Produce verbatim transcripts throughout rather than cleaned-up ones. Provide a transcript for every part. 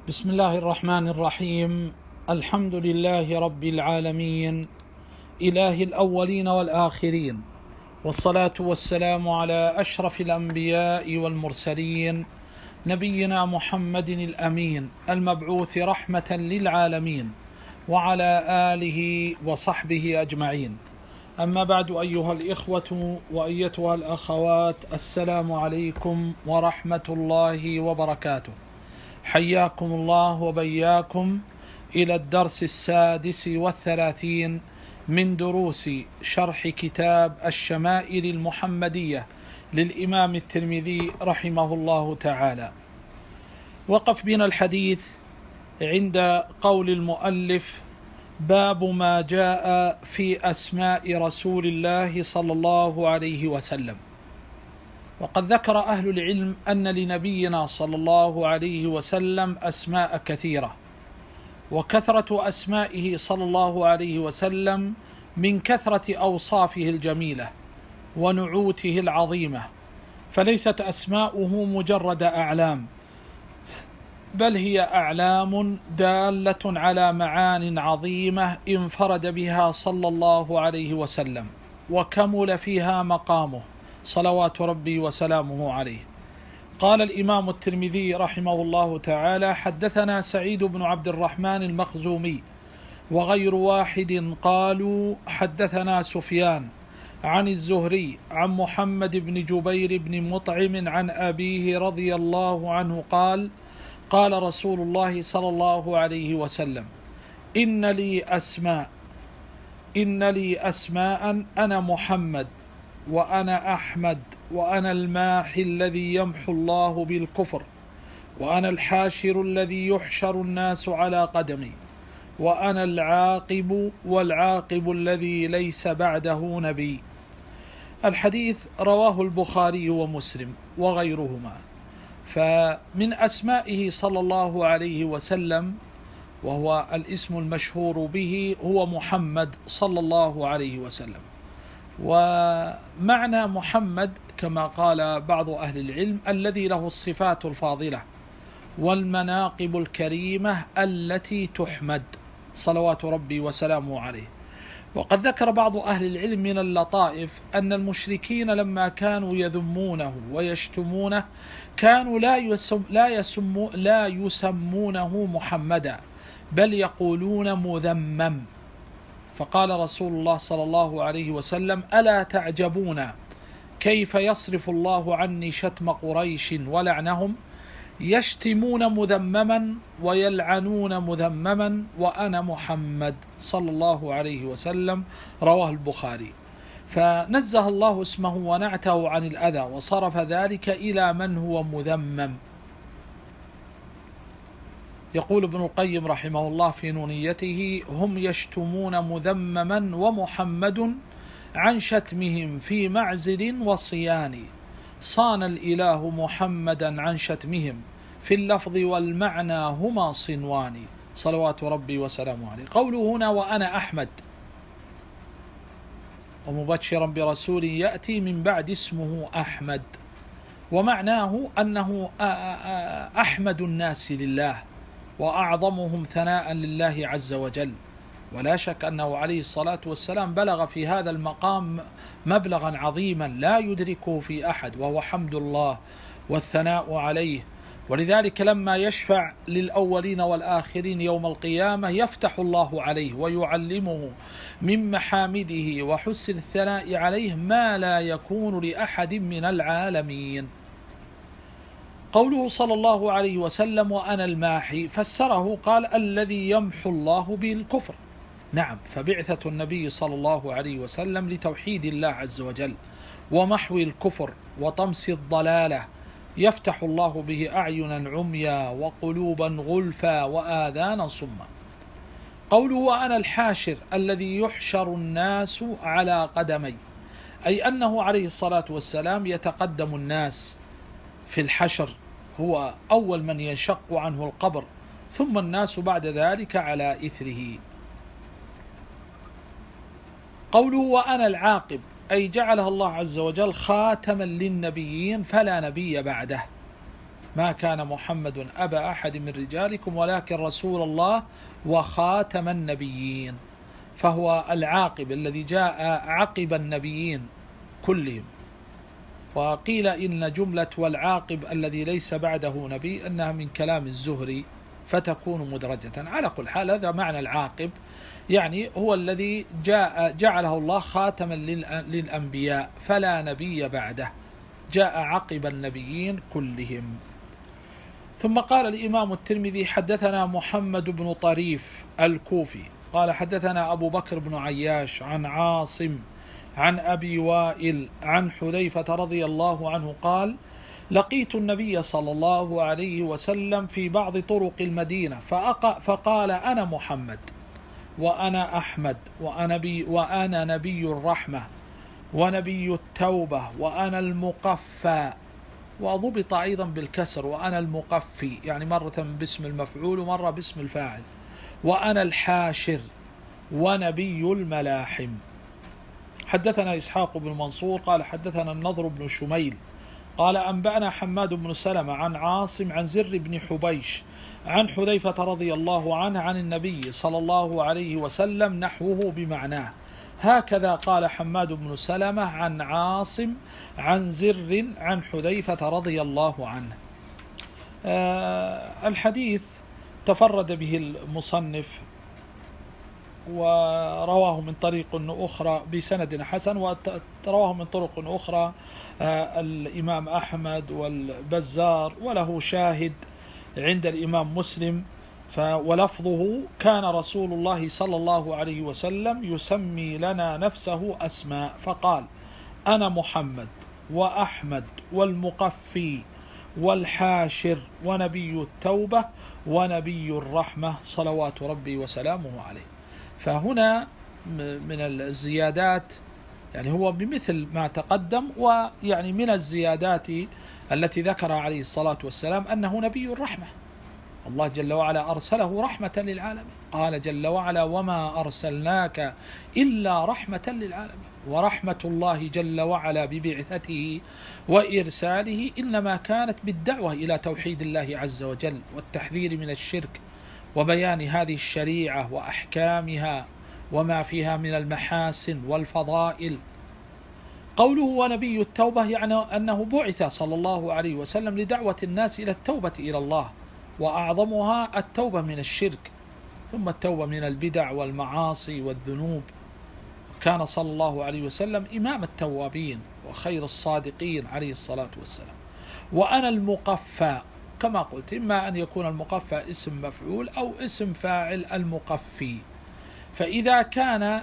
بسم الله الرحمن الرحيم. الحمد لله رب العالمين، إله الأولين والآخرين، والصلاة والسلام على أشرف الأنبياء والمرسلين، نبينا محمد الأمين المبعوث رحمة للعالمين، وعلى آله وصحبه أجمعين. أما بعد، أيها الإخوة وأيتها الأخوات، السلام عليكم ورحمة الله وبركاته. حياكم الله وبياكم إلى الدرس السادس والثلاثين من دروس شرح كتاب الشمائل المحمدية للإمام الترمذي رحمه الله تعالى. وقف بنا الحديث عند قول المؤلف: باب ما جاء في أسماء رسول الله صلى الله عليه وسلم. وقد ذكر أهل العلم أن لنبينا صلى الله عليه وسلم أسماء كثيرة، وكثرة أسمائه صلى الله عليه وسلم من كثرة أوصافه الجميلة ونعوته العظيمة، فليست أسماؤه مجرد أعلام، بل هي أعلام دالة على معان عظيمة انفرد بها صلى الله عليه وسلم، وكمل فيها مقامه صلوات ربي وسلامه عليه. قال الإمام الترمذي رحمه الله تعالى: حدثنا سعيد بن عبد الرحمن المخزومي وغير واحد قالوا حدثنا سفيان عن الزهري عن محمد بن جبير بن مطعم عن أبيه رضي الله عنه قال: قال رسول الله صلى الله عليه وسلم: إن لي أسماء إن لي أسماء أنا محمد وأنا أحمد وأنا الماحي الذي يمحو الله بالكفر وأنا الحاشر الذي يحشر الناس على قدمي وأنا العاقب والعاقب الذي ليس بعده نبي. الحديث رواه البخاري ومسلم وغيرهما. فمن أسمائه صلى الله عليه وسلم، وهو الاسم المشهور به، هو محمد صلى الله عليه وسلم. ومعنى محمد كما قال بعض أهل العلم: الذي له الصفات الفاضلة والمناقب الكريمة التي تحمد صلوات ربي وسلامه عليه. وقد ذكر بعض أهل العلم من اللطائف أن المشركين لما كانوا يذمونه ويشتمونه كانوا لا, يسم لا, يسم لا يسمونه محمدا، بل يقولون مذمم. فقال رسول الله صلى الله عليه وسلم: ألا تعجبون كيف يصرف الله عني شتم قريش ولعنهم؟ يشتمون مذمما ويلعنون مذمما وأنا محمد صلى الله عليه وسلم. رواه البخاري. فنزه الله اسمه ونعته عن الأذى، وصرف ذلك إلى من هو مذمم. يقول ابن القيم رحمه الله في نونيته: هم يشتمون مذمما ومحمد عن شتمهم في معزل وصيان، صان الإله محمدا عن شتمهم في اللفظ والمعنى هما صنوان، صلوات ربي وسلامه عليه. قوله هنا: وأنا أحمد، ومبشرا برسول يأتي من بعد اسمه أحمد، ومعناه أنه أحمد الناس لله وأعظمهم ثناء لله عز وجل. ولا شك أنه عليه الصلاة والسلام بلغ في هذا المقام مبلغا عظيما لا يدركه في أحد، وهو حمد الله والثناء عليه. ولذلك لما يشفع للأولين والآخرين يوم القيامة يفتح الله عليه ويعلمه من محامده وحسن الثناء عليه ما لا يكون لأحد من العالمين. قوله صلى الله عليه وسلم: وأنا الماحي، فسره قال: الذي يمحو الله بالكفر. نعم، فبعثة النبي صلى الله عليه وسلم لتوحيد الله عز وجل ومحو الكفر وطمس الضلالة، يفتح الله به أعينا عميا وقلوبا غلفا وآذانا صما. قوله: وأنا الحاشر الذي يحشر الناس على قدمي، أي أنه عليه الصلاة والسلام يتقدم الناس في الحشر، هو أول من ينشق عنه القبر، ثم الناس بعد ذلك على إثره. قوله: وأنا العاقب، أي جعلها الله عز وجل خاتما للنبيين فلا نبي بعده. ما كان محمد أبا أحد من رجالكم ولكن رسول الله وخاتم النبيين، فهو العاقب الذي جاء عقب النبيين كلهم. وقيل إن جملة والعاقب الذي ليس بعده نبي أنها من كلام الزهري فتكون مدرجة. على كل حال هذا معنى العاقب، يعني هو الذي جاء جعله الله خاتما للأنبياء فلا نبي بعده، جاء عقب النبيين كلهم. ثم قال الإمام الترمذي حدثنا محمد بن طريف الكوفي قال حدثنا أبو بكر بن عياش عن عاصم عن أبي وائل عن حذيفة رضي الله عنه قال لقيت النبي صلى الله عليه وسلم في بعض طرق المدينة فقال أنا محمد وأنا أحمد وأنا نبي, وأنا نبي الرحمة ونبي التوبة وأنا المقفى، وضبط أيضا بالكسر وأنا المقفي، يعني مرة باسم المفعول ومرة باسم الفاعل، وأنا الحاشر ونبي الملاحم. حدثنا إسحاق بن منصور قال حدثنا النضر بن شميل قال أنبأنا حماد بن سلمة عن عاصم عن زر بن حبيش عن حذيفة رضي الله عنه عن النبي صلى الله عليه وسلم نحوه بمعناه. هكذا قال حماد بن سلمة عن عاصم عن زر عن حذيفة رضي الله عنه. آه الحديث تفرد به المصنف ورواه من طريق أخرى بسند حسن، ورواه من طرق أخرى آه الإمام أحمد والبزار، وله شاهد عند الإمام مسلم. ولفظه كان رسول الله صلى الله عليه وسلم يسمي لنا نفسه أسماء فقال أنا محمد وأحمد والمقفي والحاشر ونبي التوبة ونبي الرحمة صلوات ربي وسلامه عليه. فهنا من الزيادات، يعني هو بمثل ما تقدم، ويعني من الزيادات التي ذكر عليه الصلاة والسلام أنه نبي الرحمة، الله جل وعلا أرسله رحمة للعالمين، قال جل وعلا وما أرسلناك إلا رحمة للعالمين. ورحمة الله جل وعلا ببعثته وإرساله إنما كانت بالدعوة إلى توحيد الله عز وجل والتحذير من الشرك وبيان هذه الشريعة وأحكامها وما فيها من المحاسن والفضائل. قوله ونبي التوبة يعني أنه بعث صلى الله عليه وسلم لدعوة الناس إلى التوبة إلى الله، وأعظمها التوبة من الشرك، ثم التوبة من البدع والمعاصي والذنوب. كان صلى الله عليه وسلم إمام التوابين وخير الصادقين عليه الصلاة والسلام. وأنا المقفى كما قلت، إما أن يكون المقفى اسم مفعول أو اسم فاعل المقفي. فإذا كان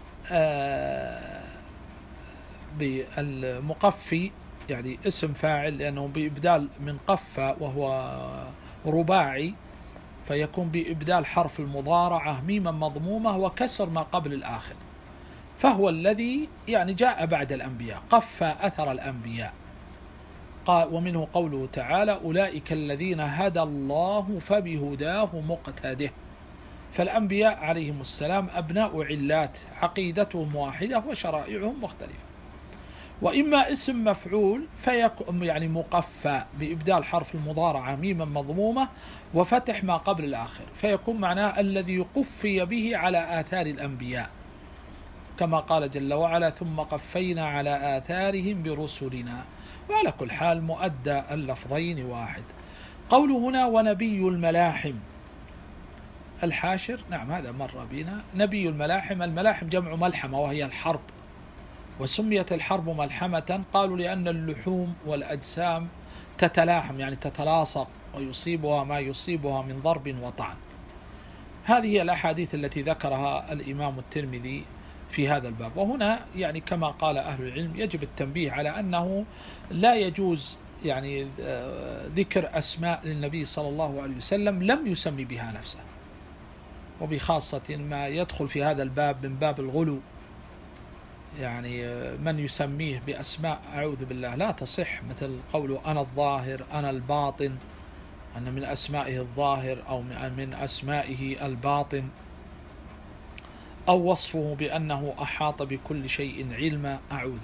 بالمقفي يعني اسم فاعل لأنه بإبدال من قفى وهو رباعي، فيكون بإبدال حرف المضارعة ميما مضمومة وكسر ما قبل الآخر، فهو الذي يعني جاء بعد الأنبياء، قفى أثر الأنبياء. قال ومنه قوله تعالى أولئك الذين هدى الله فبهداه مقتده. فالأنبياء عليهم السلام أبناء علات عقيدتهم واحدة وشرائعهم مختلفة. وإما اسم مفعول فيكون يعني مقفى بإبدال حرف المضارعة ميما مضمومة وفتح ما قبل الآخر، فيكون معناه الذي قفي به على آثار الأنبياء، كما قال جل وعلا ثم قفينا على آثارهم برسلنا. وعلى كل حال مؤدى اللفظين واحد. قوله هنا ونبي الملاحم الحاشر، نعم هذا مر بنا. نبي الملاحم، الملاحم جمع ملحمة وهي الحرب، وسميت الحرب ملحمة قالوا لأن اللحوم والأجسام تتلاحم يعني تتلاصق ويصيبها ما يصيبها من ضرب وطعن. هذه هي الأحاديث التي ذكرها الإمام الترمذي في هذا الباب. وهنا يعني كما قال أهل العلم يجب التنبيه على أنه لا يجوز يعني ذكر أسماء للنبي صلى الله عليه وسلم لم يسمي بها نفسه، وبخاصة ما يدخل في هذا الباب من باب الغلو، يعني من يسميه بأسماء أعوذ بالله لا تصح، مثل قوله أنا الظاهر أنا الباطن، أن من أسمائه الظاهر أو من أسمائه الباطن، أو وصفه بأنه أحاط بكل شيء علما، أعوذ بالله.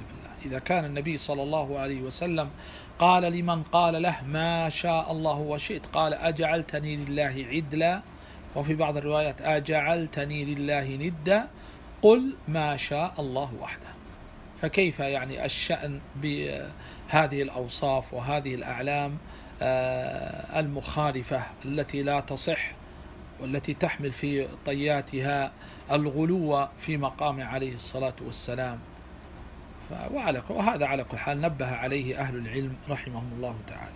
إذا كان النبي صلى الله عليه وسلم قال لمن قال له ما شاء الله وشئت قال أجعلتني لله عدلا، وفي بعض الروايات أجعلتني لله ندا، قل ما شاء الله وحده. فكيف يعني الشأن بهذه الأوصاف وهذه الأعلام المخالفة التي لا تصح والتي تحمل في طياتها الغلو في مقام عليه الصلاة والسلام. وهذا على كل حال نبه عليه أهل العلم رحمهم الله تعالى.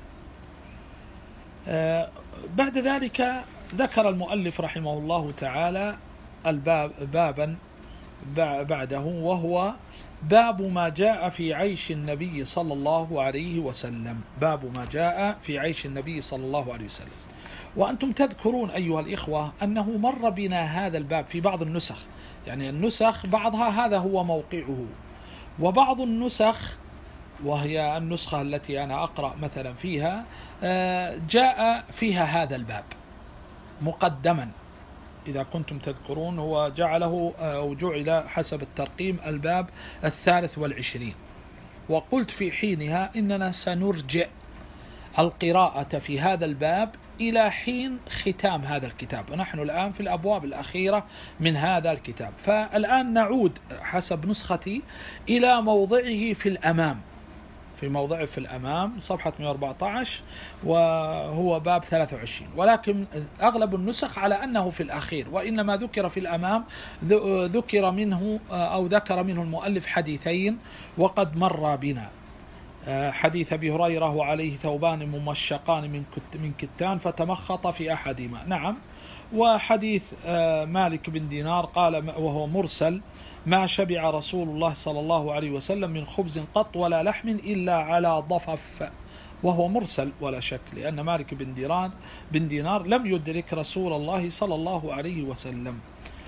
بعد ذلك ذكر المؤلف رحمه الله تعالى الباب بابا بعده، وهو باب ما جاء في عيش النبي صلى الله عليه وسلم. باب ما جاء في عيش النبي صلى الله عليه وسلم. وأنتم تذكرون أيها الإخوة أنه مر بنا هذا الباب في بعض النسخ، يعني النسخ بعضها هذا هو موقعه، وبعض النسخ وهي النسخة التي أنا أقرأ مثلا فيها جاء فيها هذا الباب مقدما. إذا كنتم تذكرون هو جعله أو جعل حسب الترقيم الباب الثالث والعشرين. وقلت في حينها إننا سنرجع القراءة في هذا الباب إلى حين ختام هذا الكتاب، ونحن الآن في الأبواب الأخيرة من هذا الكتاب. فالآن نعود حسب نسختي إلى موضعه في الأمام، في موضعه في الأمام صفحة مئة وأربعة عشر، وهو باب ثلاثة وعشرين، ولكن أغلب النسخ على أنه في الأخير، وإنما ذكر في الأمام ذكر منه أو ذكر منه المؤلف حديثين وقد مر بنا. حديث أبي هريرة وعليه ثوبان ممشقان من من كتان فتمخط في أحدهما، نعم. وحديث مالك بن دينار قال وهو مرسل: ما شبع رسول الله صلى الله عليه وسلم من خبز قط ولا لحم إلا على ضفف، وهو مرسل ولا شك، لأن مالك بن دينار بن دينار لم يدرك رسول الله صلى الله عليه وسلم.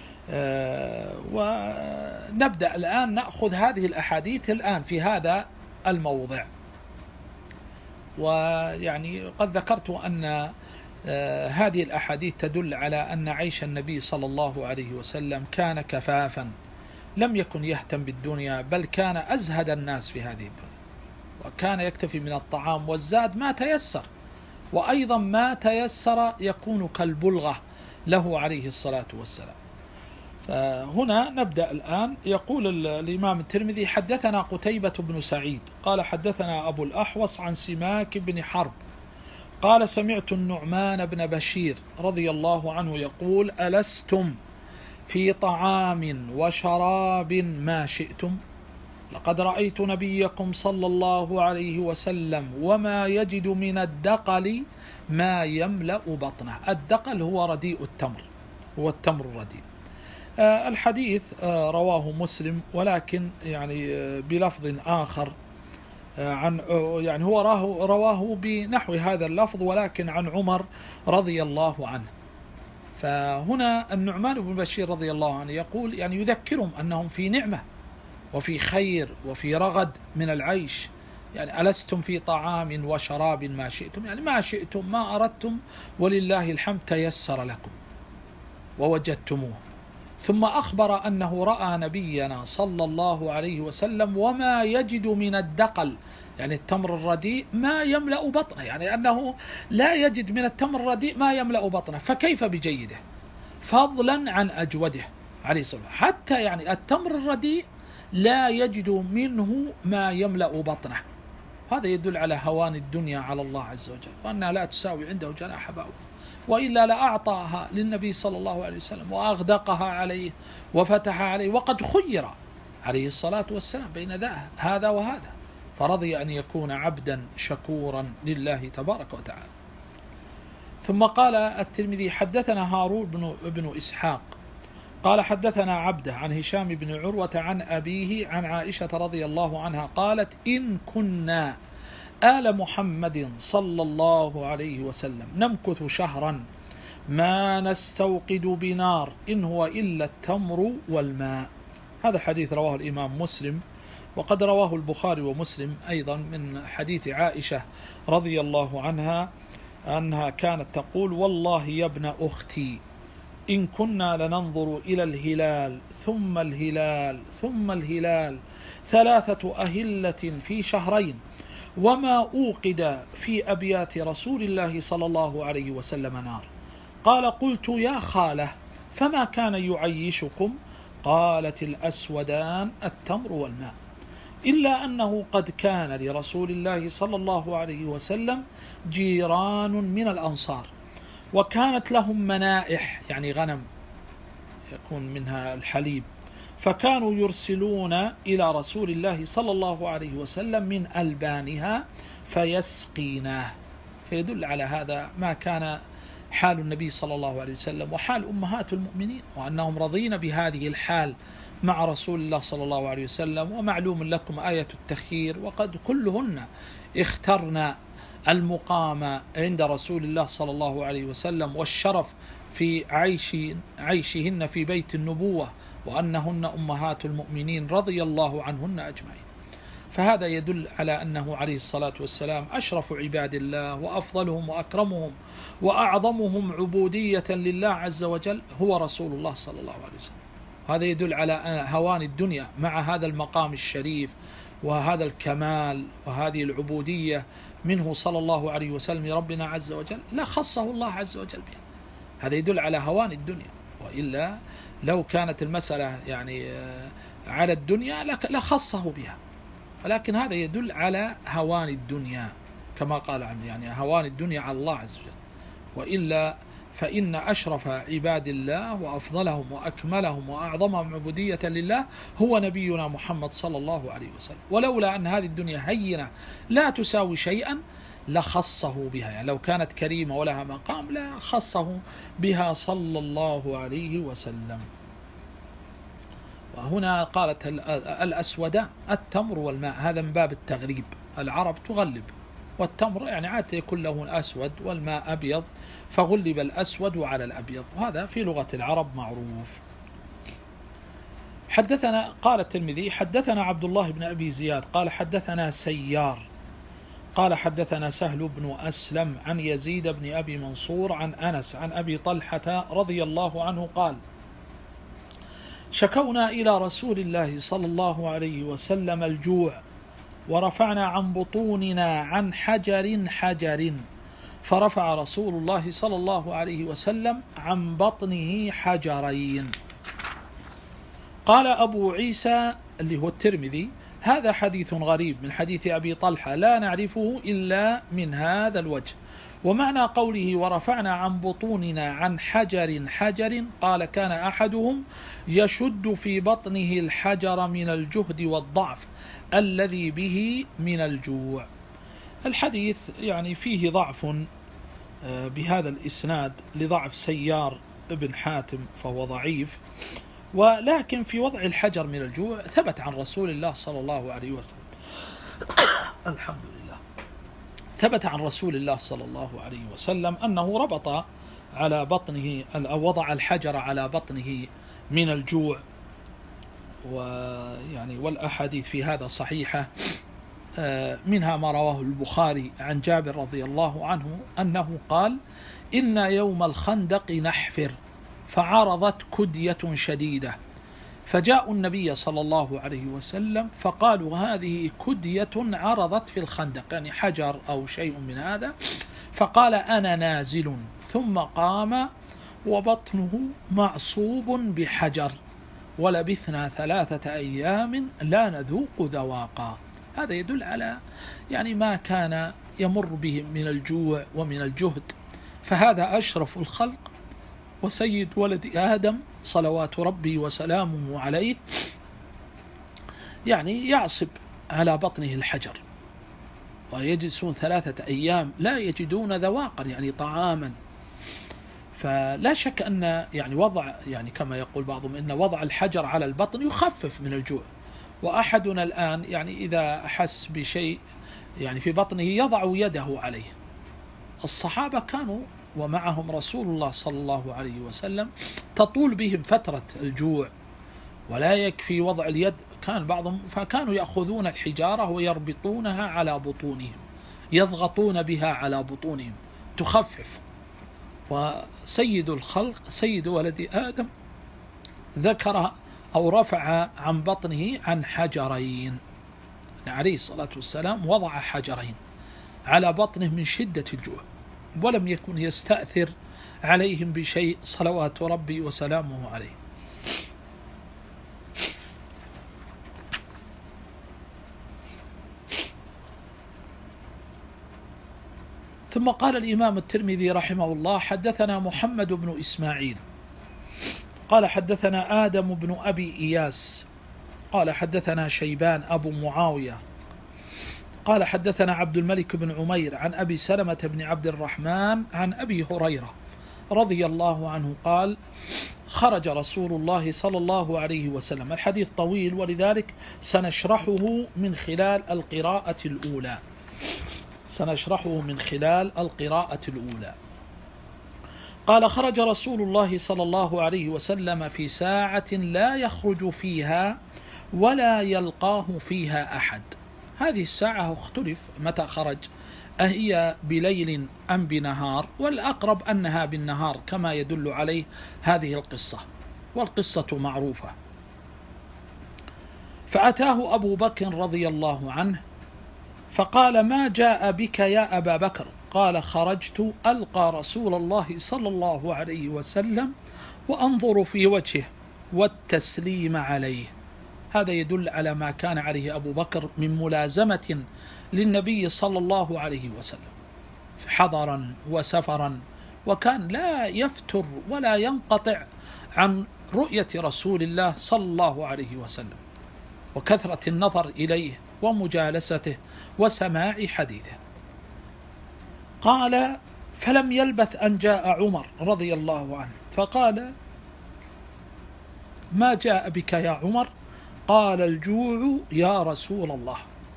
ونبدأ الآن نأخذ هذه الأحاديث الآن في هذا الموضع. ويعني قد ذكرت أن هذه الأحاديث تدل على أن عيش النبي صلى الله عليه وسلم كان كفافا، لم يكن يهتم بالدنيا، بل كان أزهد الناس في هذه الدنيا، وكان يكتفي من الطعام والزاد ما تيسر، وأيضا ما تيسر يكون كالبلغة له عليه الصلاة والسلام. فهنا نبدأ الآن. يقول الإمام الترمذي: حدثنا قتيبة بن سعيد قال حدثنا أبو الأحوص عن سماك بن حرب قال سمعت النعمان بن بشير رضي الله عنه يقول: ألستم في طعام وشراب ما شئتم؟ لقد رأيت نبيكم صلى الله عليه وسلم وما يجد من الدقل ما يملأ بطنه. الدقل هو رديء التمر، هو التمر الرديء. الحديث رواه مسلم، ولكن يعني بلفظ آخر عن يعني هو رواه بنحو هذا اللفظ ولكن عن عمر رضي الله عنه. فهنا النعمان بن بشير رضي الله عنه يقول يعني يذكرهم أنهم في نعمة وفي خير وفي رغد من العيش. يعني ألستم في طعام وشراب ما شئتم، يعني ما شئتم ما أردتم ولله الحمد تيسر لكم ووجدتموه. ثم أخبر أنه رأى نبينا صلى الله عليه وسلم وما يجد من الدقل، يعني التمر الرديء، ما يملأ بطنه، يعني أنه لا يجد من التمر الرديء ما يملأ بطنه، فكيف بجيده فضلا عن أجوده عليه الصلاة والسلام. حتى يعني التمر الرديء لا يجد منه ما يملأ بطنه. هذا يدل على هوان الدنيا على الله عز وجل، وأنها لا تساوي عنده جناح بعوض، وإلا لأعطاها للنبي صلى الله عليه وسلم وأغدقها عليه وفتح عليه، وقد خير عليه الصلاة والسلام بين هذا وهذا، فرضي أن يكون عبدا شكورا لله تبارك وتعالى. ثم قال الترمذي: حدثنا هارون بن, بن إسحاق قال حدثنا عبده عن هشام بن عروة عن أبيه عن عائشة رضي الله عنها قالت: إن كنا آل محمد صلى الله عليه وسلم نمكث شهرا ما نستوقد بنار إن هو إلا التمر والماء. هذا حديث رواه الإمام مسلم، وقد رواه البخاري ومسلم أيضا من حديث عائشة رضي الله عنها أنها كانت تقول: والله يا ابن أختي إن كنا لننظر إلى الهلال ثم الهلال ثم الهلال ثلاثة أهلة في شهرين وما أوقد في أبيات رسول الله صلى الله عليه وسلم نار. قال قلت يا خالة فما كان يعيشكم؟ قالت الأسودان التمر والماء، إلا أنه قد كان لرسول الله صلى الله عليه وسلم جيران من الأنصار وكانت لهم منائح يعني غنم يكون منها الحليب، فكانوا يرسلون إلى رسول الله صلى الله عليه وسلم من ألبانها فيسقيناه. فيدل على هذا ما كان حال النبي صلى الله عليه وسلم وحال أمهات المؤمنين، وأنهم رضين بهذه الحال مع رسول الله صلى الله عليه وسلم. ومعلوم لكم آية التخيير، وقد كلهن اخترنا المقام عند رسول الله صلى الله عليه وسلم والشرف في عيش عيشهن في بيت النبوة، وأنهن أمهات المؤمنين رضي الله عنهن أجمعين. فهذا يدل على أنه عليه الصلاة والسلام أشرف عباد الله وأفضلهم وأكرمهم وأعظمهم عبودية لله عز وجل هو رسول الله صلى الله عليه وسلم. هذا يدل على هوان الدنيا مع هذا المقام الشريف وهذا الكمال وهذه العبودية منه صلى الله عليه وسلم ربنا عز وجل، لا خصه الله عز وجل بها. هذا يدل على هوان الدنيا، وإلا لو كانت المسألة يعني على الدنيا لخصه بها، ولكن هذا يدل على هوان الدنيا كما قال عنه، يعني هوان الدنيا على الله عز وجل. وإلا فإن أشرف عباد الله وأفضلهم وأكملهم وأعظمهم عبودية لله هو نبينا محمد صلى الله عليه وسلم. ولولا أن هذه الدنيا هينة لا تساوي شيئا لخصه بها، يعني لو كانت كريمة ولها مقام لخصه بها صلى الله عليه وسلم. وهنا قالت الأسودان التمر والماء، هذا من باب التغريب، العرب تغلب، والتمر يعني عادة يكون له أسود والماء أبيض فغلب الأسود على الأبيض، وهذا في لغة العرب معروف. حدثنا قال الترمذي حدثنا عبد الله بن أبي زياد قال حدثنا سيار قال حدثنا سهل بن أسلم عن يزيد بن أبي منصور عن أنس عن أبي طلحة رضي الله عنه قال شكونا إلى رسول الله صلى الله عليه وسلم الجوع ورفعنا عن بطوننا عن حجر حجر، فرفع رسول الله صلى الله عليه وسلم عن بطنه حجرين. قال أبو عيسى اللي هو الترمذي هذا حديث غريب من حديث أبي طلحة لا نعرفه إلا من هذا الوجه. ومعنى قوله ورفعنا عن بطوننا عن حجر حجر قال كان أحدهم يشد في بطنه الحجر من الجهد والضعف الذي به من الجوع. الحديث يعني فيه ضعف بهذا الإسناد لضعف سيار ابن حاتم فهو ضعيف، ولكن في وضع الحجر من الجوع ثبت عن رسول الله صلى الله عليه وسلم الحمد لله ثبت عن رسول الله صلى الله عليه وسلم أنه ربط على بطنه أو وضع الحجر على بطنه من الجوع، ويعني والأحاديث في هذا صحيحة، منها ما رواه البخاري عن جابر رضي الله عنه أنه قال إن يوم الخندق نحفر فعرضت كدية شديدة فجاءوا النبي صلى الله عليه وسلم فقالوا هذه كدية عرضت في الخندق، يعني حجر أو شيء من هذا، فقال أنا نازل، ثم قام وبطنه معصوب بحجر ولبثنا ثلاثة أيام لا نذوق ذواقا. هذا يدل على يعني ما كان يمر بهم من الجوع ومن الجهد، فهذا أشرف الخلق وسيد ولد آدم صلوات ربي وسلامه عليه، يعني يعصب على بطنه الحجر ويجلسون ثلاثة أيام لا يجدون ذواقا يعني طعاما. فلا شك أن يعني وضع يعني كما يقول بعضهم أن وضع الحجر على البطن يخفف من الجوع، وأحدنا الآن يعني إذا أحس بشيء يعني في بطنه يضع يده عليه. الصحابة كانوا ومعهم رسول الله صلى الله عليه وسلم تطول بهم فترة الجوع ولا يكفي وضع اليد، كان بعضهم فكانوا يأخذون الحجارة ويربطونها على بطونهم يضغطون بها على بطونهم تخفف. وسيد الخلق سيد ولد آدم ذكر أو رفع عن بطنه عن حجرين، عليه الصلاة والسلام وضع حجرين على بطنه من شدة الجوع، ولم يكن يستأثر عليهم بشيء صلوات ربي وسلامه عليه. ثم قال الإمام الترمذي رحمه الله: حدثنا محمد بن إسماعيل قال حدثنا آدم بن أبي إياس قال حدثنا شيبان أبو معاوية قال حدثنا عبد الملك بن عمير عن أبي سلمة بن عبد الرحمن عن أبي هريرة رضي الله عنه قال: خرج رسول الله صلى الله عليه وسلم. الحديث طويل ولذلك سنشرحه من خلال القراءة الأولى سنشرحه من خلال القراءة الأولى. قال: خرج رسول الله صلى الله عليه وسلم في ساعة لا يخرج فيها ولا يلقاه فيها أحد. هذه الساعة اختلف متى خرج، أهي بليل أم بنهار؟ والأقرب أنها بالنهار كما يدل عليه هذه القصة، والقصة معروفة. فأتاه أبو بكر رضي الله عنه فقال: ما جاء بك يا أبا بكر؟ قال: خرجت ألقى رسول الله صلى الله عليه وسلم وأنظر في وجهه والتسليم عليه. هذا يدل على ما كان عليه أبو بكر من ملازمة للنبي صلى الله عليه وسلم حضرا وسفرا، وكان لا يفتر ولا ينقطع عن رؤية رسول الله صلى الله عليه وسلم وكثرة النظر إليه ومجالسته وسماع حديثه. قال: فلم يلبث أن جاء عمر رضي الله عنه فقال: ما جاء بك يا عمر؟ قال: الجوع يا رسول الله.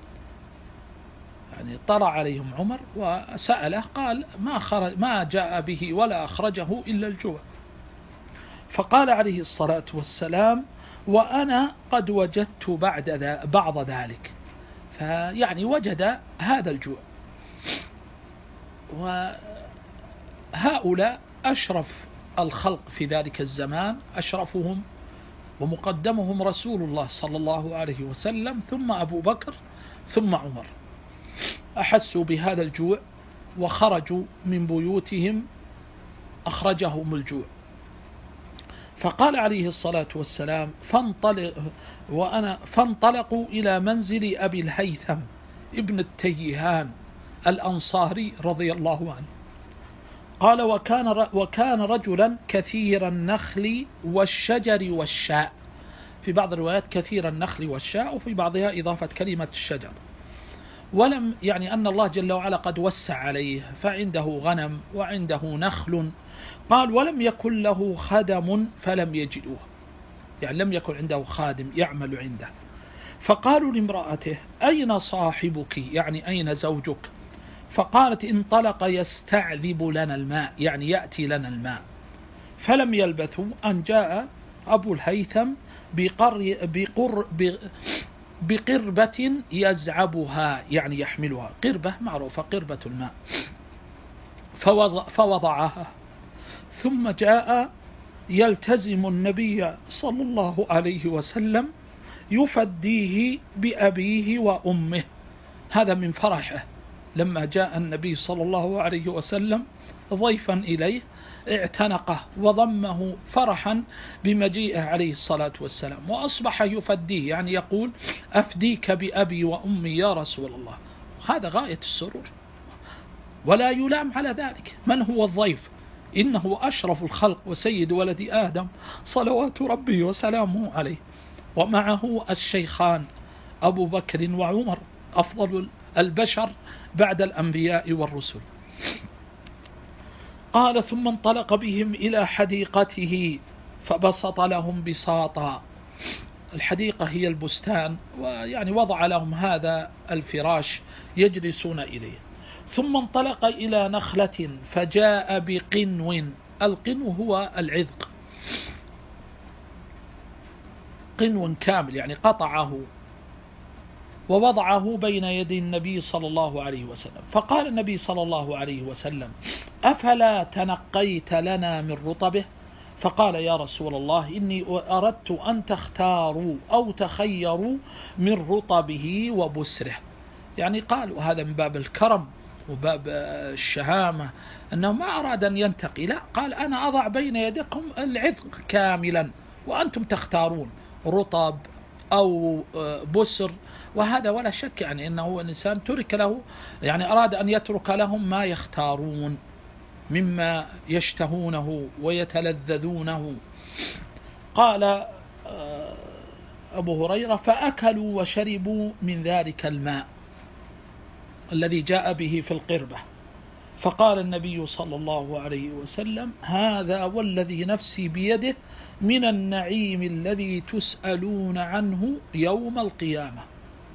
يعني طلع عليهم عمر وسأله، قال: ما, خرج ما جاء به ولا أخرجه إلا الجوع. فقال عليه الصلاة والسلام: وأنا قد وجدت بعد بعض ذلك. فيعني وجد هذا الجوع. وهؤلاء أشرف الخلق في ذلك الزمان، أشرفهم ومقدمهم رسول الله صلى الله عليه وسلم، ثم أبو بكر، ثم عمر. أحسوا بهذا الجوع وخرجوا من بيوتهم، أخرجهم الجوع. فقال عليه الصلاة والسلام: فانطلق وأنا فانطلقوا إلى منزل أبي الهيثم ابن التيهان الأنصاري رضي الله عنه. قال: وكان وكان رجلا كثير النخل والشجر والشاء. في بعض الروايات كثير النخل والشاء، وفي بعضها إضافة كلمة الشجر. ولم يعني أن الله جل وعلا قد وسع عليه، فعنده غنم وعنده نخل. قال: ولم يكن له خدم فلم يجدوه، يعني لم يكن عنده خادم يعمل عنده. فقالوا لامرأته: أين صاحبك؟ يعني أين زوجك؟ فقالت: انطلق يستعذب لنا الماء، يعني يأتي لنا الماء. فلم يلبثوا أن جاء أبو الهيثم بقر بقر بقربة يزعبها، يعني يحملها، قربة معروفة قربة الماء، فوضعها، ثم جاء يلتزم النبي صلى الله عليه وسلم يفديه بأبيه وأمه. هذا من فرحه لما جاء النبي صلى الله عليه وسلم ضيفا إليه، اعتنقه وضمه فرحا بمجيئه عليه الصلاة والسلام، وأصبح يفديه، يعني يقول: أفديك بأبي وأمي يا رسول الله. هذا غاية السرور، ولا يلام على ذلك. من هو الضيف؟ إنه أشرف الخلق وسيد ولد آدم صلوات ربي وسلامه عليه، ومعه الشيخان أبو بكر وعمر أفضل البشر بعد الأنبياء والرسل. قال: ثم انطلق بهم إلى حديقته فبسط لهم بساطا. الحديقة هي البستان، ويعني وضع لهم هذا الفراش يجلسون إليه. ثم انطلق إلى نخلة فجاء بقنو. القنو هو العذق، قنو كامل يعني قطعه ووضعه بين يدي النبي صلى الله عليه وسلم. فقال النبي صلى الله عليه وسلم: أفلا تنقيت لنا من رطبه؟ فقال: يا رسول الله إني أردت أن تختاروا أو تخيروا من رطبه وبسره. يعني قال، وهذا من باب الكرم وباب الشهامة، أنه ما أراد أن ينتقي، لا، قال: أنا أضع بين يديكم العذق كاملا وأنتم تختارون رطب أو بسر. وهذا ولا شك يعني أنه الإنسان ترك له، يعني أراد أن يترك لهم ما يختارون مما يشتهونه ويتلذذونه. قال أبو هريرة: فأكلوا وشربوا من ذلك الماء الذي جاء به في القربة. فقال النبي صلى الله عليه وسلم: هذا والذي نفسي بيده من النعيم الذي تسألون عنه يوم القيامة،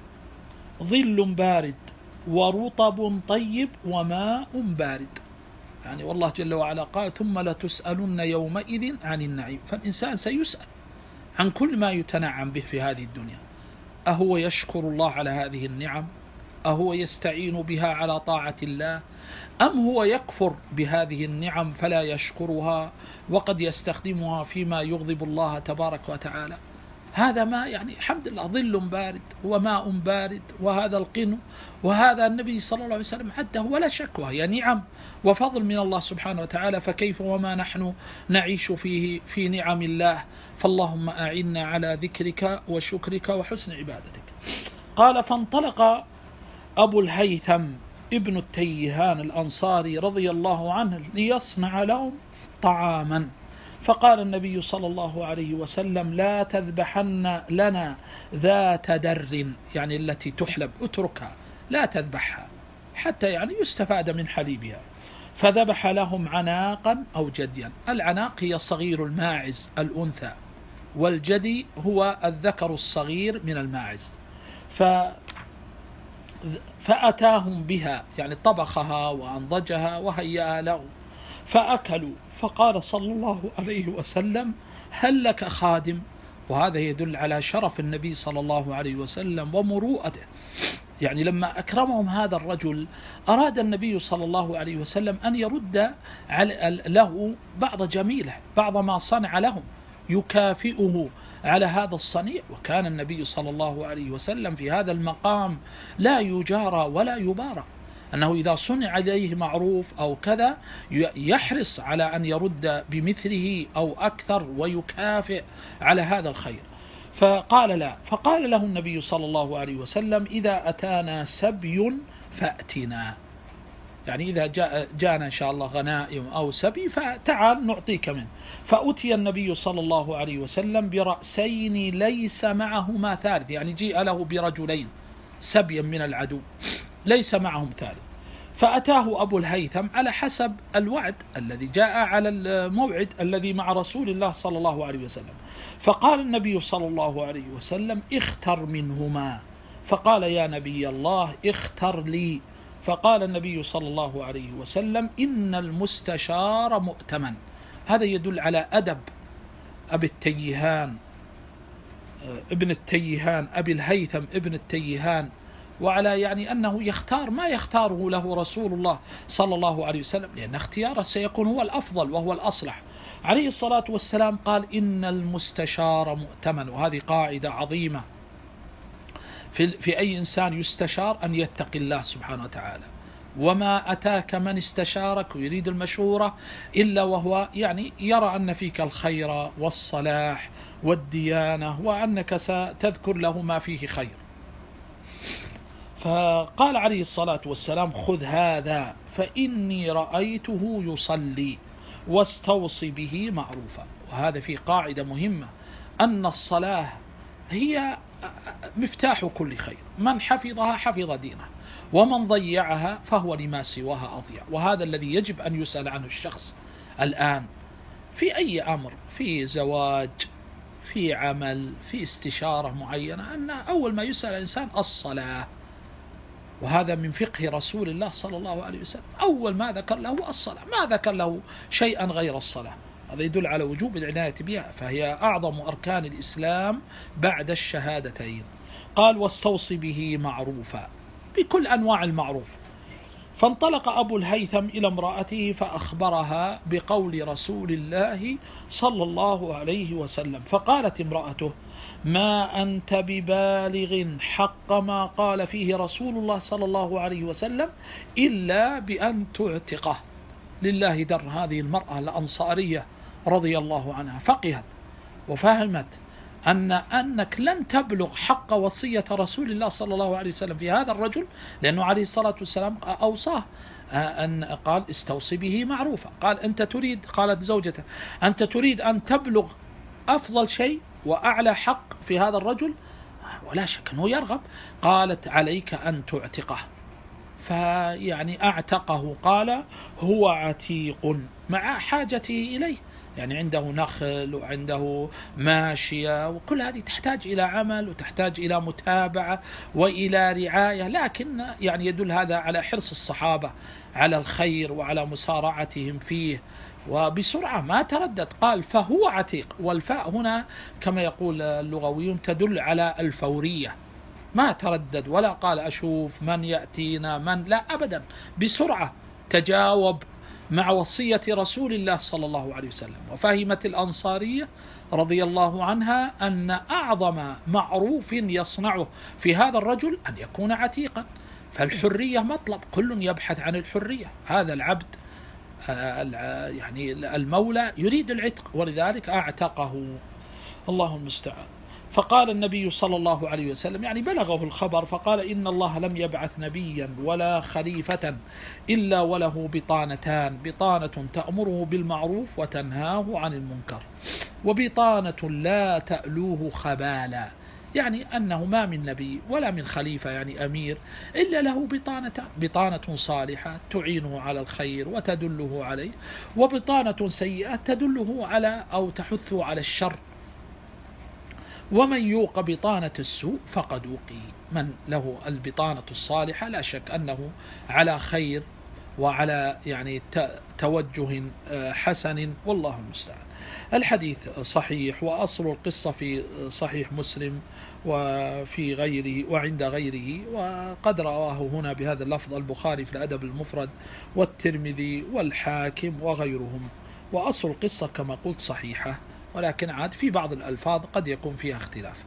ظل بارد ورطب طيب وماء بارد. يعني والله جل وعلا قال: ثم لتسألن يومئذ عن النعيم. فالإنسان سيسأل عن كل ما يتنعم به في هذه الدنيا. أهو يشكر الله على هذه النعم؟ أهو يستعين بها على طاعة الله؟ أم هو يكفر بهذه النعم فلا يشكرها وقد يستخدمها فيما يغضب الله تبارك وتعالى؟ هذا ما يعني الحمد لله، ظل بارد وماء بارد، وهذا القن، وهذا النبي صلى الله عليه وسلم عده ولا شك، وهي نعم وفضل من الله سبحانه وتعالى. فكيف وما نحن نعيش فيه في نعم الله؟ فاللهم أعنا على ذكرك وشكرك وحسن عبادتك. قال: فانطلق أبو الهيثم ابن التيهان الأنصاري رضي الله عنه ليصنع لهم طعاما. فقال النبي صلى الله عليه وسلم: لا تذبحن لنا ذات در، يعني التي تحلب، اتركها لا تذبحها حتى يعني يستفاد من حليبها. فذبح لهم عناقا أو جديا. العناق هي صغير الماعز الأنثى، والجدي هو الذكر الصغير من الماعز. ف فأتاهم بها، يعني طبخها وأنضجها وهيأها لهم، فأكلوا. فقال صلى الله عليه وسلم: هل لك خادم؟ وهذا يدل على شرف النبي صلى الله عليه وسلم ومروءته. يعني لما أكرمهم هذا الرجل أراد النبي صلى الله عليه وسلم أن يرد له بعض جميله، بعض ما صنع لهم، يكافئه على هذا الصنيع. وكان النبي صلى الله عليه وسلم في هذا المقام لا يجارى ولا يبارى، أنه إذا صنع عليه معروف أو كذا يحرص على أن يرد بمثله أو أكثر ويكافئ على هذا الخير. فقال لا، فقال له النبي صلى الله عليه وسلم: إذا أتانا سبي فأتنا، يعني إذا جاء جاءنا إن شاء الله غنائم أو سبي فتعال نعطيك منه. فأتي النبي صلى الله عليه وسلم برأسين ليس معهما ثالث، يعني جيء له برجلين سبيا من العدو ليس معهم ثالث. فأتاه أبو الهيثم على حسب الوعد الذي جاء على الموعد الذي مع رسول الله صلى الله عليه وسلم. فقال النبي صلى الله عليه وسلم: اختر منهما. فقال: يا نبي الله اختر لي. فقال النبي صلى الله عليه وسلم: إن المستشار مؤتمن. هذا يدل على أدب أبي التيهان ابن التيهان أبي الهيثم ابن التيهان، وعلى يعني أنه يختار ما يختاره له رسول الله صلى الله عليه وسلم، لأن اختياره سيكون هو الأفضل وهو الأصلح. عليه الصلاة والسلام قال: إن المستشار مؤتمن. وهذه قاعدة عظيمة في, في أي إنسان يستشار أن يتقي الله سبحانه وتعالى. وما أتاك من استشارك ويريد المشورة إلا وهو يعني يرى أن فيك الخير والصلاح والديانة، وأنك ستذكر له ما فيه خير. فقال عليه الصلاة والسلام: خذ هذا فإني رأيته يصلي واستوصي به معروفا. وهذا في قاعدة مهمة، أن الصلاة هي مفتاح كل خير، من حفظها حفظ دينه، ومن ضيعها فهو لما سواها أضيع. وهذا الذي يجب أن يسأل عنه الشخص الآن في أي أمر، في زواج، في عمل، في استشارة معينة، أن أول ما يسأل الإنسان الصلاة. وهذا من فقه رسول الله صلى الله عليه وسلم، أول ما ذكر له الصلاة، ما ذكر له شيئا غير الصلاة. هذا يدل على وجوب العناية بها، فهي أعظم أركان الإسلام بعد الشهادتين. قال واستوصي به معروفا، بكل أنواع المعروف. فانطلق أبو الهيثم إلى امرأته فأخبرها بقول رسول الله صلى الله عليه وسلم، فقالت امرأته ما أنت ببالغ حق ما قال فيه رسول الله صلى الله عليه وسلم إلا بأن تعتقه. لله در هذه المرأة الأنصارية رضي الله عنها فقهت وفهمت أن أنك لن تبلغ حق وصية رسول الله صلى الله عليه وسلم في هذا الرجل، لأنه عليه الصلاة والسلام أوصاه أن قال استوصي به معروفا. قال أنت تريد، قالت زوجته أنت تريد أن تبلغ أفضل شيء وأعلى حق في هذا الرجل، ولا شك أنه يرغب. قالت عليك أن تعتقه، فيعني أعتقه. قال هو عتيق مع حاجته إليه، يعني عنده نخل وعنده ماشية، وكل هذه تحتاج إلى عمل وتحتاج إلى متابعة وإلى رعاية، لكن يعني يدل هذا على حرص الصحابة على الخير وعلى مسارعتهم فيه وبسرعة ما تردد. قال فهو عتيق، والفاء هنا كما يقول اللغويون تدل على الفورية، ما تردد ولا قال أشوف من يأتينا من، لا أبدا، بسرعة تجاوب مع وصية رسول الله صلى الله عليه وسلم. وفهمت الأنصارية رضي الله عنها أن أعظم معروف يصنعه في هذا الرجل أن يكون عتيقا، فالحرية مطلب، كل يبحث عن الحرية. هذا العبد يعني المولى يريد العتق، ولذلك أعتقه، الله المستعان. فقال النبي صلى الله عليه وسلم، يعني بلغه الخبر، فقال إن الله لم يبعث نبيا ولا خليفة إلا وله بطانتان، بطانة تأمره بالمعروف وتنهاه عن المنكر، وبطانة لا تألوه خبالا، يعني أنه ما من نبي ولا من خليفة يعني أمير إلا له بطانة، بطانة صالحة تعينه على الخير وتدله عليه، وبطانة سيئة تدله على أو تحثه على الشر. ومن يوق بطانة السوء فقد وقي. من له البطانة الصالحة لا شك أنه على خير وعلى يعني توجه حسن، والله المستعان. الحديث صحيح، وأصل القصة في صحيح مسلم وفي غيره وعند غيره، وقد رواه هنا بهذا اللفظ البخاري في الأدب المفرد والترمذي والحاكم وغيرهم. وأصل القصة كما قلت صحيحة، ولكن عاد في بعض الألفاظ قد يكون فيها اختلاف.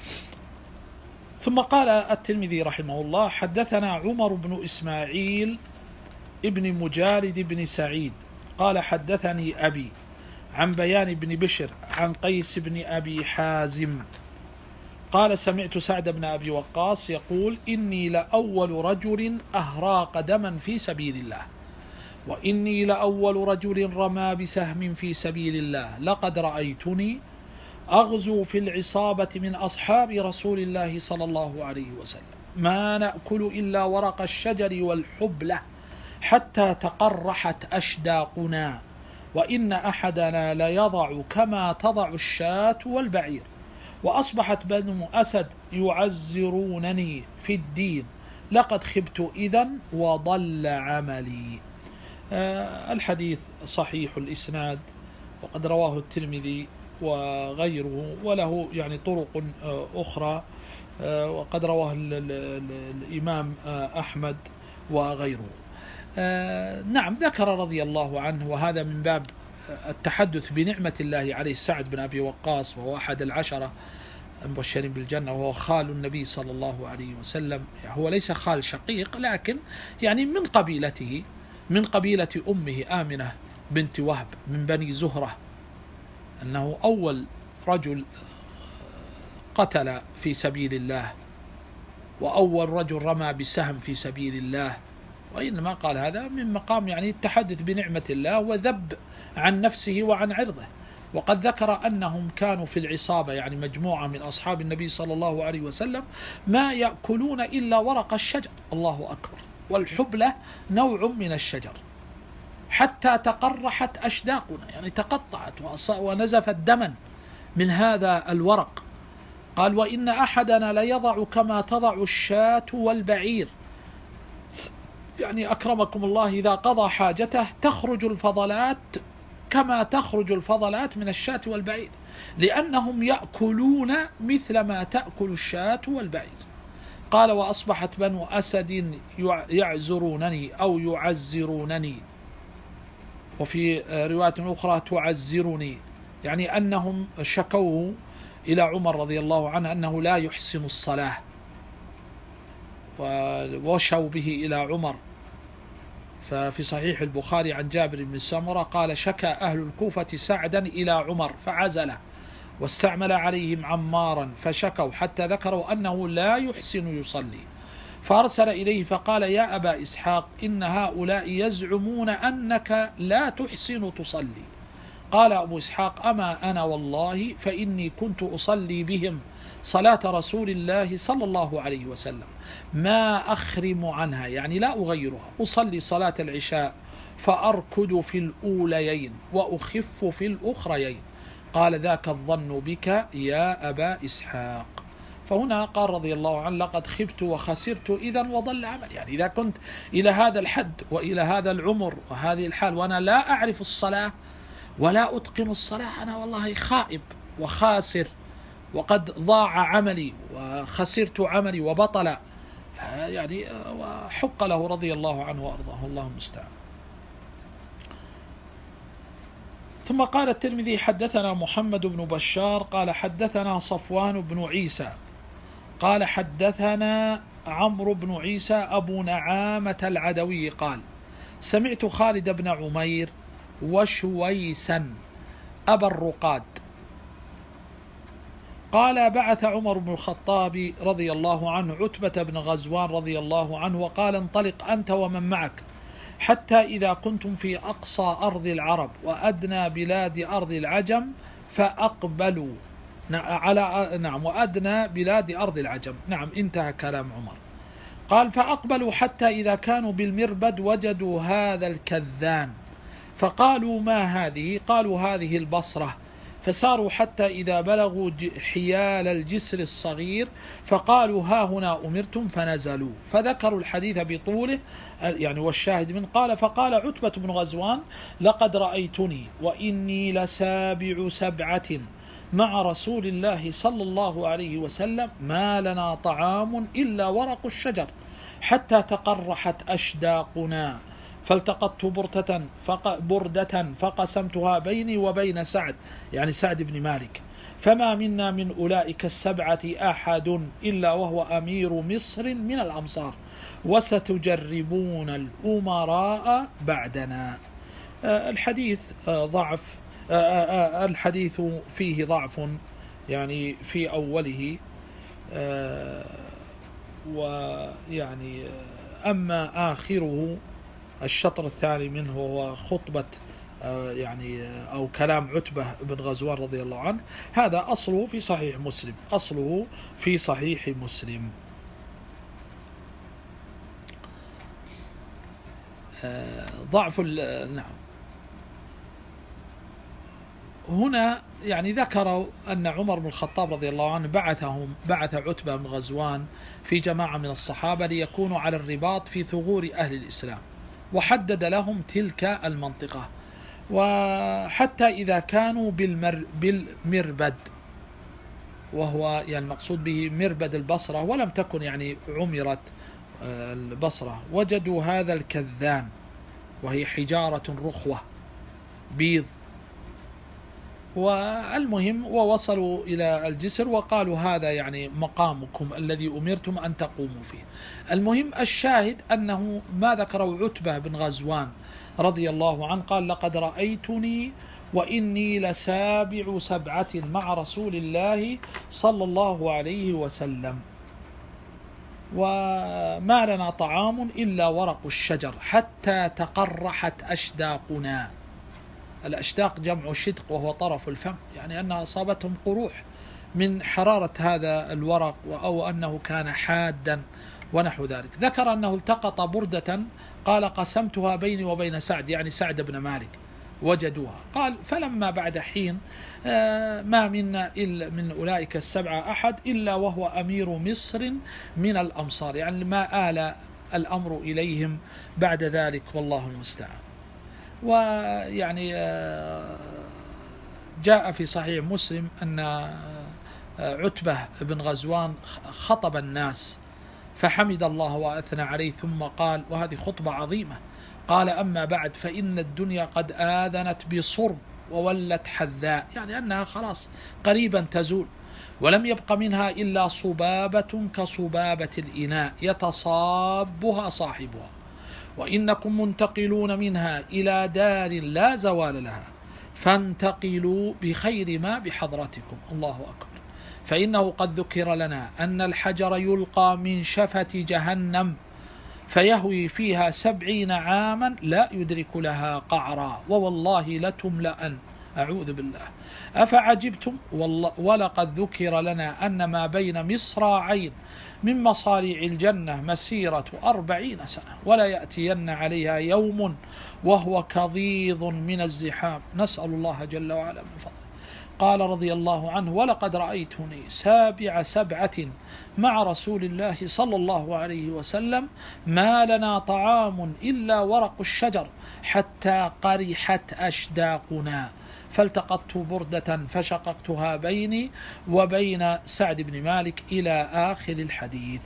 ثم قال الترمذي رحمه الله حدثنا عمر بن إسماعيل ابن مجالد بن سعيد قال حدثني أبي عن بيان بن بشر عن قيس بن أبي حازم قال سمعت سعد بن أبي وقاص يقول إني لأول رجل أهراق دما في سبيل الله، وإني لأول رجل رمى بسهم في سبيل الله، لقد رأيتني أغزو في العصابة من أصحاب رسول الله صلى الله عليه وسلم، ما نأكل إلا ورق الشجر والحبلة حتى تقرحت أشداقنا، وإن أحدنا ليضع كما تضع الشاة والبعير، وأصبحت بنو أسد يعزرونني في الدين، لقد خبت إذن وضل عملي. آه الحديث صحيح الإسناد، وقد رواه الترمذي وغيره، وله يعني طرق آه أخرى، آه وقد رواه ال ال ال الإمام آه أحمد وغيره. آه نعم، ذكر رضي الله عنه، وهذا من باب التحدث بنعمة الله عليه، سعد بن أبي وقاص وهو أحد العشرة المبشرين بالجنة، وهو خال النبي صلى الله عليه وسلم، هو ليس خال شقيق لكن يعني من قبيلته، من قبيلة أمه آمنة بنت وهب من بني زهرة، أنه أول رجل قتل في سبيل الله، وأول رجل رمى بسهم في سبيل الله، وإنما قال هذا من مقام يعني التحدث بنعمة الله وذب عن نفسه وعن عرضه. وقد ذكر أنهم كانوا في العصابة، يعني مجموعة من أصحاب النبي صلى الله عليه وسلم، ما يأكلون إلا ورق الشجر، الله أكبر، والحبلة نوع من الشجر، حتى تقرحت أشداقنا، يعني تقطعت ونزفت دما من هذا الورق. قال وإن أحدنا ليضع كما تضع الشاة والبعير، يعني أكرمكم الله إذا قضى حاجته تخرج الفضلات كما تخرج الفضلات من الشاة والبعير، لأنهم يأكلون مثل ما تأكل الشاة والبعير. قال وأصبحت بنو أسد يعزرونني أو يعزرونني، وفي رواية أخرى تعزرني، يعني أنهم شكوه إلى عمر رضي الله عنه أنه لا يحسن الصلاة، ووشوا به إلى عمر. ففي صحيح البخاري عن جابر بن سمرة قال شكى أهل الكوفة سعدا إلى عمر فعزله، واستعمل عليهم عمارا فشكوا حتى ذكروا أنه لا يحسن يصلي، فأرسل إليه فقال يا أبا إسحاق إن هؤلاء يزعمون أنك لا تحسن تصلي. قال أبو إسحاق أما أنا والله فإني كنت أصلي بهم صلاة رسول الله صلى الله عليه وسلم ما أخرم عنها، يعني لا أغيرها، أصلي صلاة العشاء فأركض في الأوليين وأخف في الأخريين. قال ذاك الظن بك يا أبا إسحاق. فهنا قال رضي الله عنه لقد خبت وخسرت إذا وضل عمل، يعني إذا كنت إلى هذا الحد وإلى هذا العمر وهذه الحال وأنا لا أعرف الصلاة ولا أتقن الصلاة، أنا والله خائب وخاسر، وقد ضاع عملي وخسرت عملي وبطل. يعني وحق له رضي الله عنه وأرضاه، الله المستعان. ثم قال الترمذي حدثنا محمد بن بشار قال حدثنا صفوان بن عيسى قال حدثنا عمرو بن عيسى أبو نعامة العدوي قال سمعت خالد بن عمير وشويسا أبا الرقاد قال بعث عمر بن الخطاب رضي الله عنه عتبة بن غزوان رضي الله عنه وقال انطلق أنت ومن معك حتى إذا كنتم في أقصى أرض العرب وأدنى بلاد أرض العجم فأقبلوا على نعم وأدنى بلاد أرض العجم نعم انتهى كلام عمر. قال فأقبلوا حتى إذا كانوا بالمربد وجدوا هذا الكذان فقالوا ما هذه؟ قالوا هذه البصرة. فساروا حتى إذا بلغوا حيال الجسر الصغير فقالوا ها هنا أمرتم فنزلوا، فذكروا الحديث بطوله يعني والشاهد من قال فقال عتبة بن غزوان لقد رأيتني وإني لسابع سبعة مع رسول الله صلى الله عليه وسلم ما لنا طعام إلا ورق الشجر حتى تقرحت أشداقنا، فالتقطت بردة, فق بردة فقسمتها بيني وبين سعد يعني سعد بن مالك، فما منا من أولئك السبعة أحد إلا وهو أمير مصر من الأمصار وستجربون الأمراء بعدنا. الحديث ضعف، الحديث فيه ضعف يعني في أوله، ويعني أما آخره الشطر الثاني منه هو خطبة يعني أو كلام عتبة بن غزوان رضي الله عنه، هذا أصله في صحيح مسلم، أصله في صحيح مسلم. ضعف نعم. هنا يعني ذكروا أن عمر بن الخطاب رضي الله عنه بعثهم بعث عتبة بن غزوان في جماعة من الصحابة ليكونوا على الرباط في ثغور أهل الإسلام، وحدد لهم تلك المنطقة، وحتى إذا كانوا بالمر بالمربد وهو يعني المقصود به مربد البصرة ولم تكن يعني عمرت البصرة وجدوا هذا الكذان وهي حجارة رخوة بيض، والمهم ووصلوا إلى الجسر وقالوا هذا يعني مقامكم الذي أمرتم أن تقوموا فيه. المهم الشاهد أنه ما ذكروا عتبة بن غزوان رضي الله عنه قال لقد رأيتني وإني لسابع سبعة مع رسول الله صلى الله عليه وسلم وما لنا طعام إلا ورق الشجر حتى تقرحت أشداقنا. الأشداق جمع شدق وهو طرف الفم، يعني أنها أصابتهم قروح من حرارة هذا الورق أو أنه كان حادا ونحو ذلك. ذكر أنه التقط بردة قال قسمتها بيني وبين سعد يعني سعد بن مالك وجدوها. قال فلما بعد حين ما منا إلا من أولئك السبعة أحد إلا وهو أمير مصر من الأمصار، يعني ما آل الأمر إليهم بعد ذلك والله المستعان. ويعني جاء في صحيح مسلم أن عتبة بن غزوان خطب الناس فحمد الله وأثنى عليه ثم قال، وهذه خطبة عظيمة، قال: أما بعد فإن الدنيا قد آذنت بصرب وولت حذاء، يعني أنها خلاص قريبا تزول، ولم يبق منها إلا صبابة كصبابة الإناء يتصابها صاحبها، وإنكم منتقلون منها إلى دار لا زوال لها، فانتقلوا بخير ما بحضرتكم. الله أكبر. فإنه قد ذكر لنا أن الحجر يلقى من شفة جهنم فيهوي فيها سبعين عاما لا يدرك لها قعرا، ووالله لتملأن، أعوذ بالله. أفعجبتم ولقد ذكر لنا أن ما بين مصراعين من مصاريع الجنة مسيرة أربعين سنة، ولا يأتين عليها يوم وهو كضيض من الزحام، نسأل الله جل وعلا من فضله. قال رضي الله عنه: ولقد رأيتني سابع سبعة مع رسول الله صلى الله عليه وسلم، ما لنا طعام إلا ورق الشجر حتى قرحت أشداقنا، فالتقطت بردة فشققتها بيني وبين سعد بن مالك إلى آخر الحديث.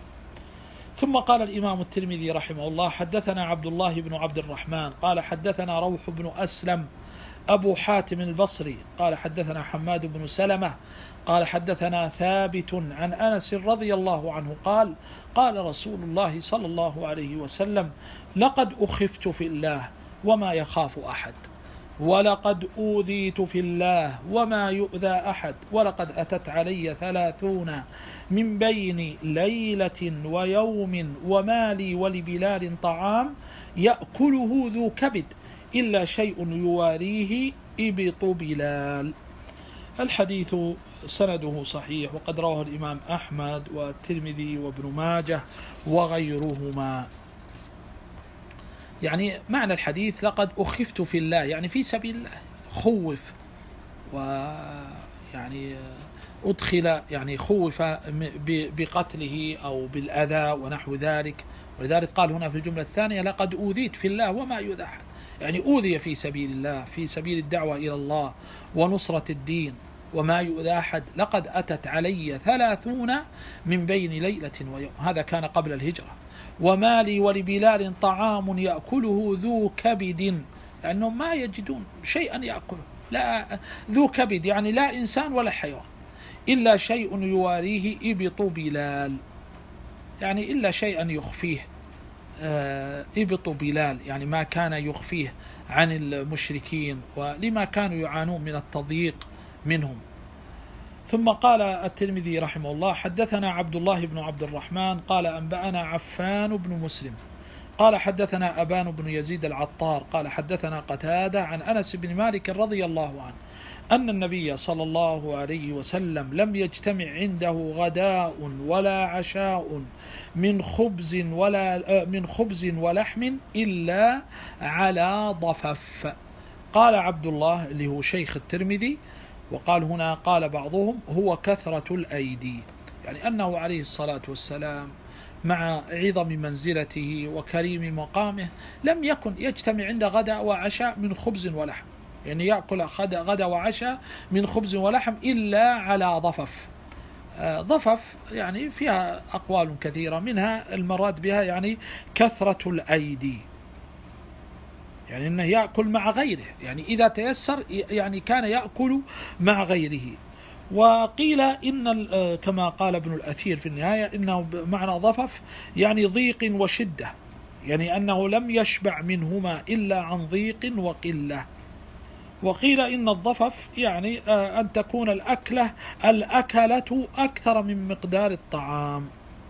ثم قال الإمام الترمذي رحمه الله: حدثنا عبد الله بن عبد الرحمن قال حدثنا روح بن أسلم أبو حاتم البصري قال حدثنا حماد بن سلمة قال حدثنا ثابت عن أنس رضي الله عنه قال: قال رسول الله صلى الله عليه وسلم: لقد أخفت في الله وما يخاف أحد، ولقد أوذيت في الله وما يؤذى أحد، ولقد أتت علي ثلاثون من بين ليلة ويوم وما لي ولبلال طعام يأكله ذو كبد إلا شيء يواريه إبط بلال. الحديث سنده صحيح، وقد رواه الإمام أحمد والترمذي وابن ماجه وغيرهما. يعني معنى الحديث: لقد أخفت في الله، يعني في سبيل الله، خوف، ويعني أدخل، يعني خوف بقتله أو بالأذى ونحو ذلك. ولذلك قال هنا في الجملة الثانية: لقد أوذيت في الله وما يؤذى أحد، يعني أوذي في سبيل الله، في سبيل الدعوة إلى الله ونصرة الدين، وما يؤذى أحد. لقد أتت علي ثلاثون من بين ليلة ويوم، هذا كان قبل الهجرة. وما لي ولبلال طعام يأكله ذو كبد، لأنهم ما يجدون شيئا يأكله، لا ذو كبد يعني لا إنسان ولا حيوان، إلا شيء يواريه إبط بلال، يعني إلا شيئا يخفيه إبط بلال، يعني ما كان يخفيه عن المشركين ولما كانوا يعانون من التضييق منهم. ثم قال الترمذي رحمه الله: حدثنا عبد الله بن عبد الرحمن قال أنبأنا عفان بن مسلم قال حدثنا أبان بن يزيد العطار قال حدثنا قتادة عن أنس بن مالك رضي الله عنه أن النبي صلى الله عليه وسلم لم يجتمع عنده غداء ولا عشاء من خبز ولا من خبز ولحم إلا على ضفف. قال عبد الله اللي هو شيخ الترمذي، وقال هنا قال بعضهم هو كثرة الأيدي، يعني أنه عليه الصلاة والسلام مع عظم منزلته وكريم مقامه لم يكن يجتمع عند غداء وعشاء من خبز ولحم، يعني يأكل غداء وعشاء من خبز ولحم إلا على ضفف. ضفف يعني فيها أقوال كثيرة، منها المراد بها يعني كثرة الأيدي، يعني أنه يأكل مع غيره، يعني إذا تيسر يعني كان يأكل مع غيره. وقيل إن كما قال ابن الأثير في النهاية إنه معنى ضفف يعني ضيق وشدة، يعني أنه لم يشبع منهما إلا عن ضيق وقلة. وقيل إن الضفف يعني أن تكون الأكلة الأكلة أكثر من مقدار الطعام،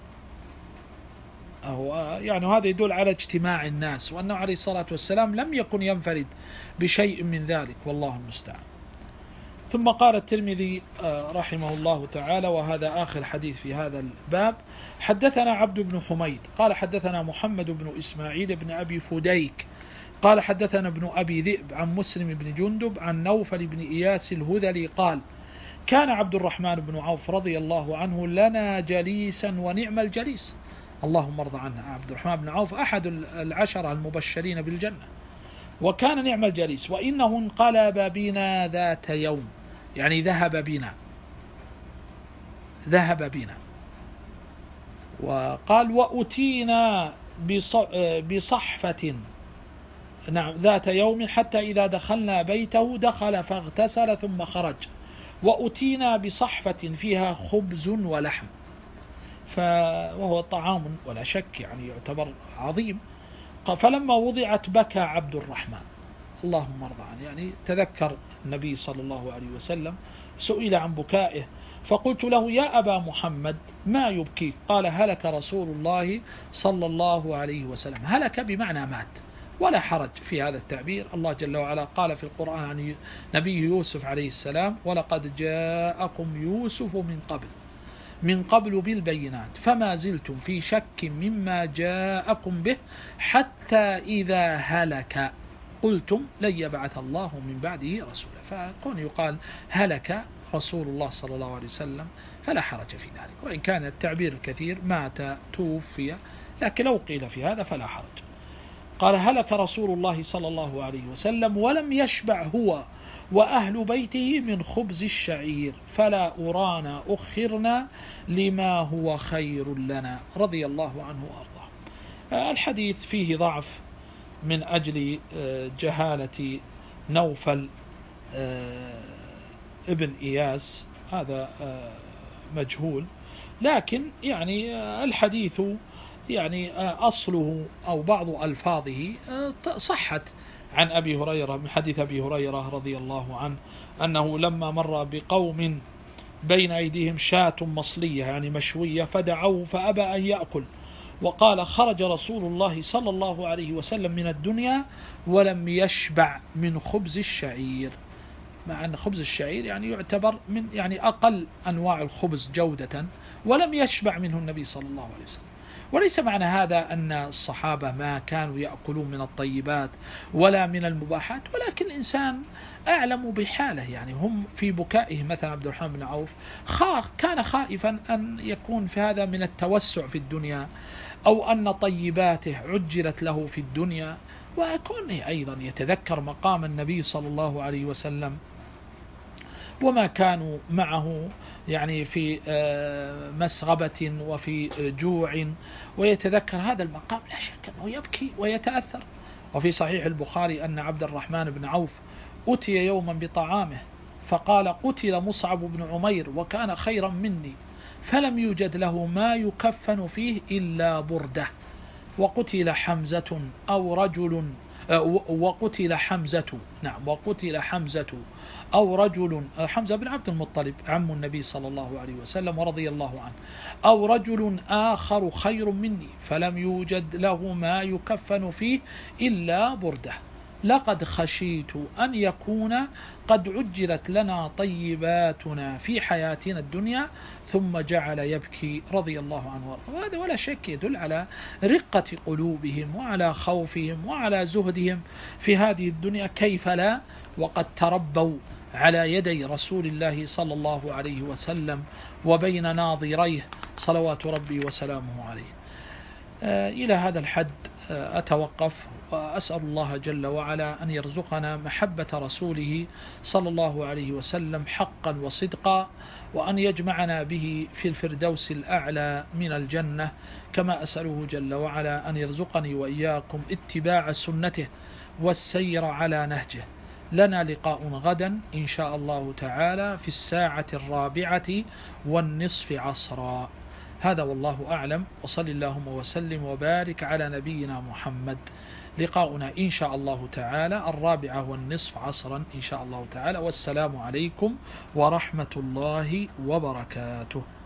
أو يعني هذا يدل على اجتماع الناس، وأنه عليه الصلاة والسلام لم يكن ينفرد بشيء من ذلك، والله المستعان. ثم قال الترمذي رحمه الله تعالى، وهذا آخر حديث في هذا الباب: حدثنا عبد بن حميد قال حدثنا محمد بن إسماعيل بن أبي فديك قال حدثنا ابن أبي ذئب عن مسلم بن جندب عن نوفل بن إياس الهذلي قال: كان عبد الرحمن بن عوف رضي الله عنه لنا جليسا ونعم الجليس، اللهم ارضى عنه. عبد الرحمن بن عوف أحد العشرة المبشرين بالجنة، وكان نعم الجليس، وإنه انقلب بنا ذات يوم، يعني ذهب بنا، ذهب بنا. وقال وأتينا بصحفة، نعم ذات يوم حتى إذا دخلنا بيته دخل فاغتسل ثم خرج، وأتينا بصحفة فيها خبز ولحم، وهو طعام ولا شك يعني يعتبر عظيم. فلما وضعت بكى عبد الرحمن، اللهم ارضى عنه، يعني تذكر النبي صلى الله عليه وسلم، سئل عن بكائه فقلت له يا أبا محمد ما يبكيك؟ قال هلك رسول الله صلى الله عليه وسلم. هلك بمعنى مات، ولا حرج في هذا التعبير. الله جل وعلا قال في القرآن عن نبي يوسف عليه السلام ولقد جاءكم يوسف من قبل من قبل بالبينات فما زلتم في شك مما جاءكم به حتى إذا هلك قلتم لن يبعث الله من بعده رسولا. فكون يقال هلك رسول الله صلى الله عليه وسلم فلا حرج في ذلك، وإن كان التعبير الكثير مات توفي، لكن لو قيل في هذا فلا حرج. قال هلك رسول الله صلى الله عليه وسلم ولم يشبع هو وأهل بيته من خبز الشعير فلا أرانا أخرنا لما هو خير لنا، رضي الله عنه وأرضاه. الحديث فيه ضعف من أجل جهالة نوفل ابن إياس، هذا مجهول، لكن يعني الحديث يعني أصله أو بعض ألفاظه صحت عن أبي هريرة، من حديث أبي هريرة رضي الله عنه أنه لما مر بقوم بين أيديهم شاة مصلية يعني مشوية فدعوه فأبى أن يأكل، وقال خرج رسول الله صلى الله عليه وسلم من الدنيا ولم يشبع من خبز الشعير، مع أن خبز الشعير يعني يعتبر من يعني أقل أنواع الخبز جودة، ولم يشبع منه النبي صلى الله عليه وسلم. وليس معنى هذا أن الصحابة ما كانوا يأكلون من الطيبات ولا من المباحات، ولكن الإنسان أعلم بحاله، يعني هم في بكائه مثلا عبد الرحمن بن عوف كان خائفا أن يكون في هذا من التوسع في الدنيا، أو أن طيباته عجلت له في الدنيا، وكونه أيضا يتذكر مقام النبي صلى الله عليه وسلم وما كانوا معه يعني في مسغبة وفي جوع، ويتذكر هذا المقام لا شك أنه يبكي ويتأثر. وفي صحيح البخاري أن عبد الرحمن بن عوف أتي يوما بطعامه فقال قتل مصعب بن عمير وكان خيرا مني فلم يوجد له ما يكفن فيه إلا بردة، وقتل حمزة أو رجل وقتل حمزة نعم وقتل حمزة أو رجل، حمزة بن عبد المطلب عم النبي صلى الله عليه وسلم ورضي الله عنه، أو رجل آخر خير مني فلم يوجد له ما يكفن فيه إلا بردة، لقد خشيت أن يكون قد عجلت لنا طيباتنا في حياتنا الدنيا، ثم جعل يبكي رضي الله عنه. وهذا ولا شك يدل على رقة قلوبهم وعلى خوفهم وعلى زهدهم في هذه الدنيا، كيف لا وقد تربوا على يدي رسول الله صلى الله عليه وسلم وبين ناظريه صلوات ربي وسلامه عليه. إلى هذا الحد أتوقف، وأسأل الله جل وعلا أن يرزقنا محبة رسوله صلى الله عليه وسلم حقا وصدقا، وأن يجمعنا به في الفردوس الأعلى من الجنة، كما أسأله جل وعلا أن يرزقني وإياكم اتباع سنته والسير على نهجه. لنا لقاء غدا إن شاء الله تعالى في الساعة الرابعة والنصف عصرا. هذا والله أعلم، وصل اللهم وسلم وبارك على نبينا محمد. لقاؤنا إن شاء الله تعالى الرابعة والنصف عصرا إن شاء الله تعالى، والسلام عليكم ورحمة الله وبركاته.